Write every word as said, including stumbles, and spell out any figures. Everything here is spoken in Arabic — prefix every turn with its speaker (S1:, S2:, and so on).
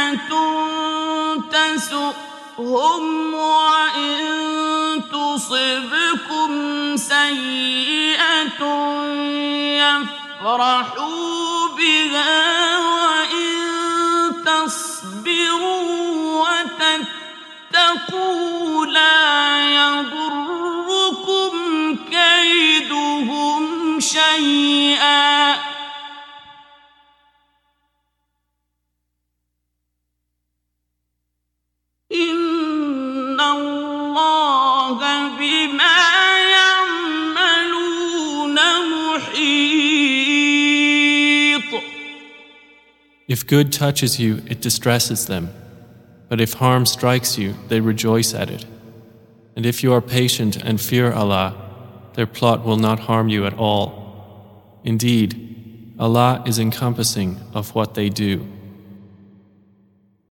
S1: تسؤهم وإن تصبكم سيئة يفرحوا بها وإن تصبروا وتتقوا لا يضركم كيدهم شيئا إن الله بما يعملون محيط.
S2: If good touches you, it distresses them. But if harm strikes you, they rejoice at it. And if you are patient and fear Allah, their plot will not harm you at all. Indeed, Allah is encompassing of what they do.